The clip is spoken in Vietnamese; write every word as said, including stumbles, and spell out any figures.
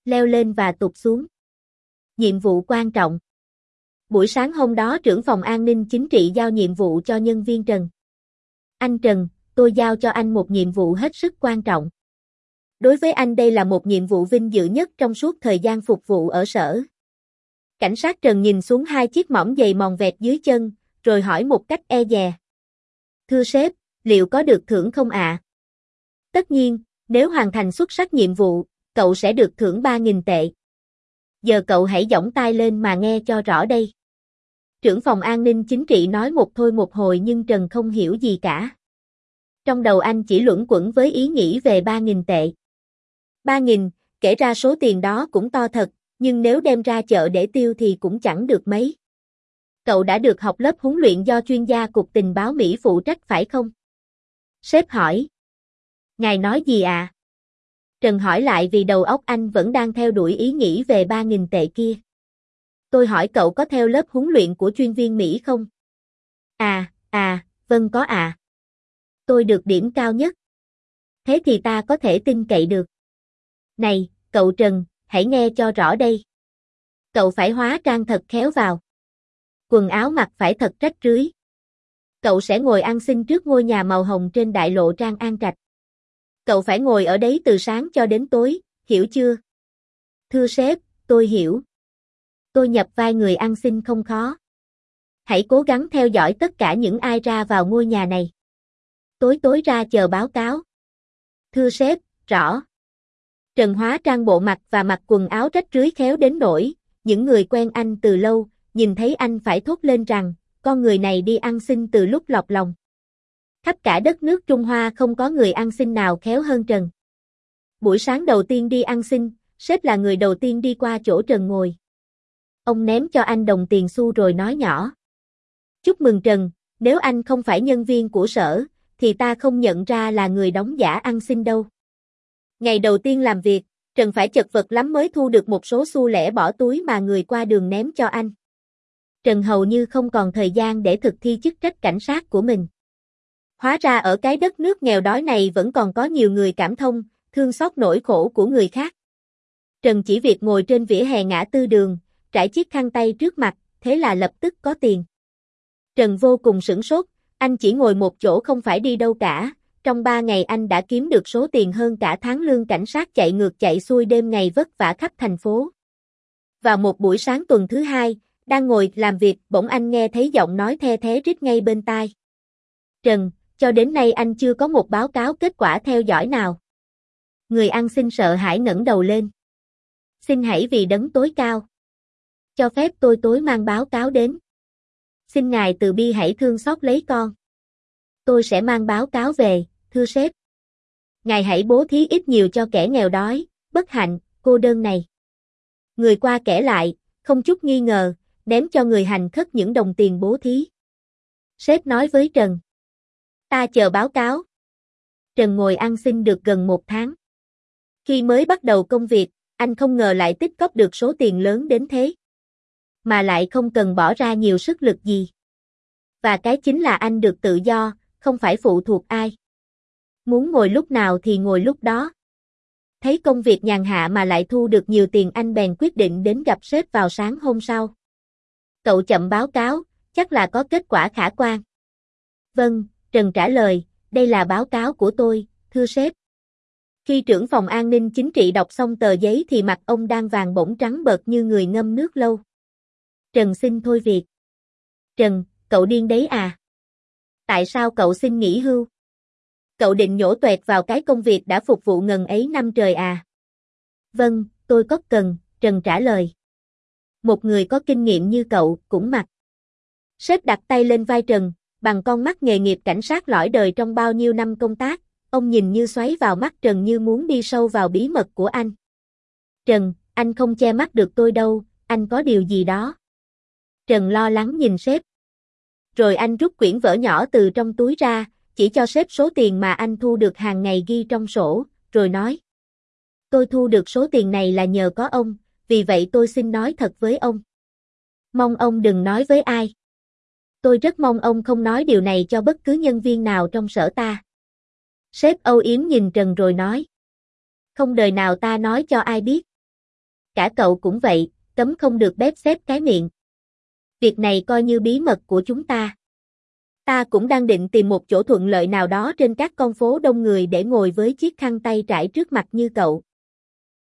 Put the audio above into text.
leo lên và tụt xuống. Nhiệm vụ quan trọng. Buổi sáng hôm đó trưởng phòng an ninh chính trị giao nhiệm vụ cho nhân viên Trần. Anh Trần, tôi giao cho anh một nhiệm vụ hết sức quan trọng. Đối với anh đây là một nhiệm vụ vinh dự nhất trong suốt thời gian phục vụ ở sở. Cảnh sát Trần nhìn xuống hai chiếc mỏng giày mòn vẹt dưới chân, rồi hỏi một cách e dè. Thưa sếp, liệu có được thưởng không ạ? À? Tất nhiên, nếu hoàn thành xuất sắc nhiệm vụ, cậu sẽ được thưởng ba nghìn tệ. Giờ cậu hãy giỏng tai lên mà nghe cho rõ đây. Trưởng phòng an ninh chính trị nói một thôi một hồi nhưng Trần không hiểu gì cả. Trong đầu anh chỉ luẩn quẩn với ý nghĩ về ba nghìn tệ. ba nghìn, kể ra số tiền đó cũng to thật, nhưng nếu đem ra chợ để tiêu thì cũng chẳng được mấy. Cậu đã được học lớp huấn luyện do chuyên gia Cục Tình báo Mỹ phụ trách phải không? Sếp hỏi. Ngài nói gì à? Trần hỏi lại vì đầu óc anh vẫn đang theo đuổi ý nghĩ về ba nghìn tệ kia. Tôi hỏi cậu có theo lớp huấn luyện của chuyên viên Mỹ không? À, à, vâng có à. Tôi được điểm cao nhất. Thế thì ta có thể tin cậy được. Này, cậu Trần, hãy nghe cho rõ đây. Cậu phải hóa trang thật khéo vào. Quần áo mặc phải thật rách rưới. Cậu sẽ ngồi ăn xin trước ngôi nhà màu hồng trên đại lộ Trang An Trạch. Cậu phải ngồi ở đấy từ sáng cho đến tối, hiểu chưa? Thưa sếp, tôi hiểu. Tôi nhập vai người ăn xin không khó. Hãy cố gắng theo dõi tất cả những ai ra vào ngôi nhà này. Tối tối ra chờ báo cáo. Thưa sếp, rõ. Trần hóa trang bộ mặt và mặc quần áo rách rưới khéo đến nỗi, những người quen anh từ lâu, nhìn thấy anh phải thốt lên rằng, con người này đi ăn xin từ lúc lọt lòng. Khắp cả đất nước Trung Hoa không có người ăn xin nào khéo hơn Trần. Buổi sáng đầu tiên đi ăn xin, sếp là người đầu tiên đi qua chỗ Trần ngồi. Ông ném cho anh đồng tiền xu rồi nói nhỏ. Chúc mừng Trần, nếu anh không phải nhân viên của sở, thì ta không nhận ra là người đóng giả ăn xin đâu. Ngày đầu tiên làm việc, Trần phải chật vật lắm mới thu được một số xu lẻ bỏ túi mà người qua đường ném cho anh. Trần hầu như không còn thời gian để thực thi chức trách cảnh sát của mình. Hóa ra ở cái đất nước nghèo đói này vẫn còn có nhiều người cảm thông, thương xót nỗi khổ của người khác. Trần chỉ việc ngồi trên vỉa hè ngã tư đường, trải chiếc khăn tay trước mặt, thế là lập tức có tiền. Trần vô cùng sửng sốt, anh chỉ ngồi một chỗ không phải đi đâu cả, trong ba ngày anh đã kiếm được số tiền hơn cả tháng lương cảnh sát chạy ngược chạy xuôi đêm ngày vất vả khắp thành phố. Vào một buổi sáng tuần thứ hai, đang ngồi làm việc, bỗng anh nghe thấy giọng nói the thé rít ngay bên tai. Trần, cho đến nay anh chưa có một báo cáo kết quả theo dõi nào. Người ăn xin sợ hãi ngẩng đầu lên. Xin hãy vì đấng tối cao. Cho phép tôi tối mang báo cáo đến. Xin ngài từ bi hãy thương xót lấy con. Tôi sẽ mang báo cáo về, thưa sếp. Ngài hãy bố thí ít nhiều cho kẻ nghèo đói, bất hạnh, cô đơn này. Người qua kể lại, không chút nghi ngờ, ném cho người hành khất những đồng tiền bố thí. Sếp nói với Trần. Ta chờ báo cáo. Trần ngồi ăn xin được gần một tháng. Khi mới bắt đầu công việc, anh không ngờ lại tích cóp được số tiền lớn đến thế. Mà lại không cần bỏ ra nhiều sức lực gì. Và cái chính là anh được tự do, không phải phụ thuộc ai. Muốn ngồi lúc nào thì ngồi lúc đó. Thấy công việc nhàn hạ mà lại thu được nhiều tiền anh bèn quyết định đến gặp sếp vào sáng hôm sau. Cậu chậm báo cáo, chắc là có kết quả khả quan. Vâng, Trần trả lời, đây là báo cáo của tôi, thưa sếp. Khi trưởng phòng an ninh chính trị đọc xong tờ giấy thì mặt ông đang vàng bỗng trắng bợt như người ngâm nước lâu. Trần xin thôi việc. Trần, cậu điên đấy à? Tại sao cậu xin nghỉ hưu? Cậu định nhổ toẹt vào cái công việc đã phục vụ ngần ấy năm trời à? Vâng, tôi có cần, Trần trả lời. Một người có kinh nghiệm như cậu cũng mặc. Sếp đặt tay lên vai Trần, bằng con mắt nghề nghiệp cảnh sát lõi đời trong bao nhiêu năm công tác, ông nhìn như xoáy vào mắt Trần như muốn đi sâu vào bí mật của anh. Trần, anh không che mắt được tôi đâu, anh có điều gì đó. Trần lo lắng nhìn sếp. Rồi anh rút quyển vở nhỏ từ trong túi ra, chỉ cho sếp số tiền mà anh thu được hàng ngày ghi trong sổ, rồi nói. Tôi thu được số tiền này là nhờ có ông, vì vậy tôi xin nói thật với ông. Mong ông đừng nói với ai. Tôi rất mong ông không nói điều này cho bất cứ nhân viên nào trong sở ta. Sếp âu yếm nhìn Trần rồi nói. Không đời nào ta nói cho ai biết. Cả cậu cũng vậy, cấm không được bép xép cái miệng. Việc này coi như bí mật của chúng ta. Ta cũng đang định tìm một chỗ thuận lợi nào đó trên các con phố đông người để ngồi với chiếc khăn tay trải trước mặt như cậu.